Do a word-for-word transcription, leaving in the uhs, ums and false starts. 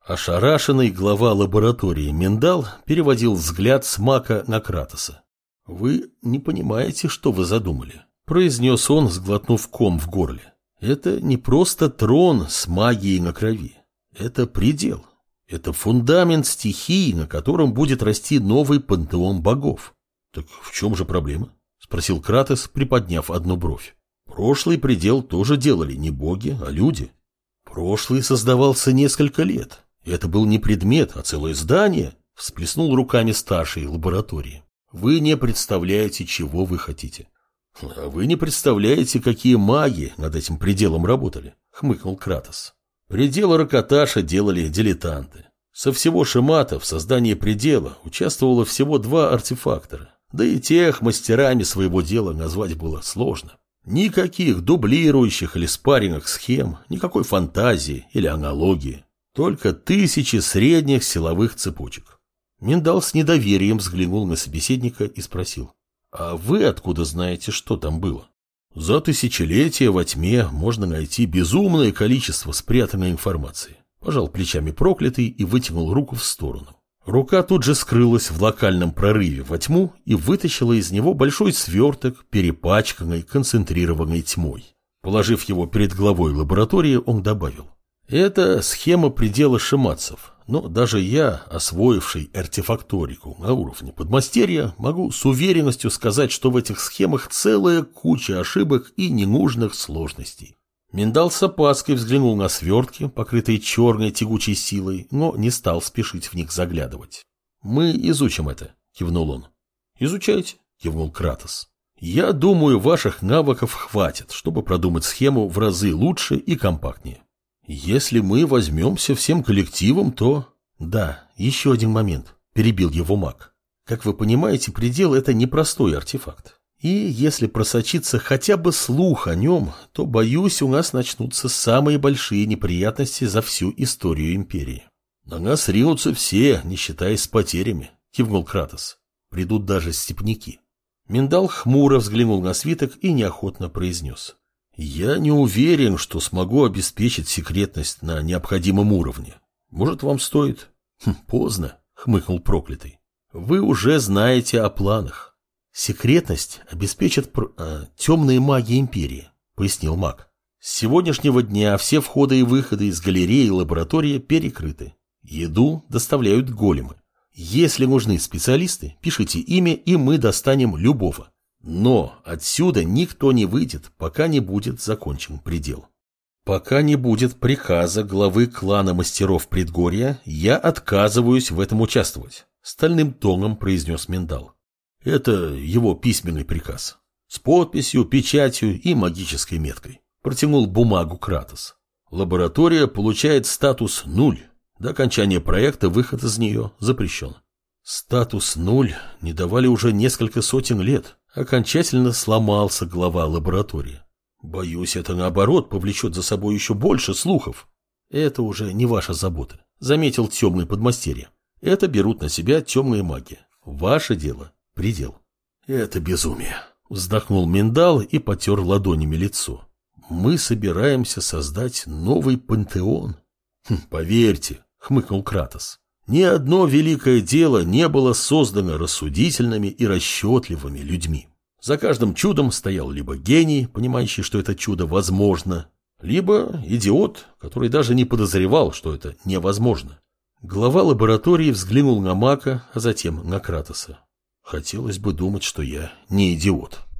Ошарашенный глава лаборатории Миндал переводил взгляд с Мака на Кратоса. «Вы не понимаете, что вы задумали», — произнес он, сглотнув ком в горле. «Это не просто трон с магией на крови. Это предел. Это фундамент стихии, на котором будет расти новый пантеон богов». «Так в чем же проблема?» — спросил Кратос, приподняв одну бровь. «Прошлый предел тоже делали не боги, а люди. Прошлый создавался несколько лет. Это был не предмет, а целое здание», — всплеснул руками старшей лаборатории. «Вы не представляете, чего вы хотите». «А вы не представляете, какие маги над этим пределом работали», — хмыкнул Кратос. «Предел Ракаташа делали дилетанты. Со всего Шемата в создании предела участвовало всего два артефактора. Да и тех мастерами своего дела назвать было сложно. Никаких дублирующих или спарринговых схем, никакой фантазии или аналогии. Только тысячи средних силовых цепочек». Миндал с недоверием взглянул на собеседника и спросил: «А вы откуда знаете, что там было?» «За тысячелетия во тьме можно найти безумное количество спрятанной информации», — пожал плечами проклятый и вытянул руку в сторону. Рука тут же скрылась в локальном прорыве во тьму и вытащила из него большой сверток, перепачканный концентрированной тьмой. Положив его перед главой лаборатории, он добавил: «Это схема предела шиматцев, но даже я, освоивший артефакторику на уровне подмастерья, могу с уверенностью сказать, что в этих схемах целая куча ошибок и ненужных сложностей». Миндал с опаской взглянул на свертки, покрытые черной тягучей силой, но не стал спешить в них заглядывать. «Мы изучим это», — кивнул он. «Изучайте», — кивнул Кратос. «Я думаю, ваших навыков хватит, чтобы продумать схему в разы лучше и компактнее. Если мы возьмемся всем коллективом, то...» «Да, еще один момент», — перебил его маг. «Как вы понимаете, предел — это непростой артефакт. И если просочится хотя бы слух о нем, то, боюсь, у нас начнутся самые большие неприятности за всю историю империи». «На нас ринутся все, не считаясь с потерями», — кивнул Кратос. «Придут даже степняки». Миндал хмуро взглянул на свиток и неохотно произнес: «Я не уверен, что смогу обеспечить секретность на необходимом уровне. Может, вам стоит?» «Хм, поздно», — хмыкнул проклятый. «Вы уже знаете о планах». «Секретность обеспечат пр... а, темные маги империи», — пояснил маг. «С сегодняшнего дня все входы и выходы из галереи и лаборатории перекрыты. Еду доставляют големы. Если нужны специалисты, пишите имя, и мы достанем любого. Но отсюда никто не выйдет, пока не будет закончен предел. Пока не будет приказа главы клана мастеров Предгорья, я отказываюсь в этом участвовать», — стальным тоном произнес Миндал. «Это его письменный приказ. С подписью, печатью и магической меткой», — протянул бумагу Кратос. «Лаборатория получает статус нуль. До окончания проекта выход из нее запрещен». Статус нуль не давали уже несколько сотен лет. Окончательно сломался глава лаборатории. «Боюсь, это наоборот повлечет за собой еще больше слухов». «Это уже не ваша забота», — заметил темный подмастерье. «Это берут на себя темные маги. Ваше дело — предел». «Это безумие», — вздохнул Миндал и потер ладонями лицо. «Мы собираемся создать новый пантеон». Хм, «Поверьте», — хмыкнул Кратос, — «ни одно великое дело не было создано рассудительными и расчетливыми людьми. За каждым чудом стоял либо гений, понимающий, что это чудо возможно, либо идиот, который даже не подозревал, что это невозможно». Глава лаборатории взглянул на Мака, а затем на Кратоса. «Хотелось бы думать, что я не идиот».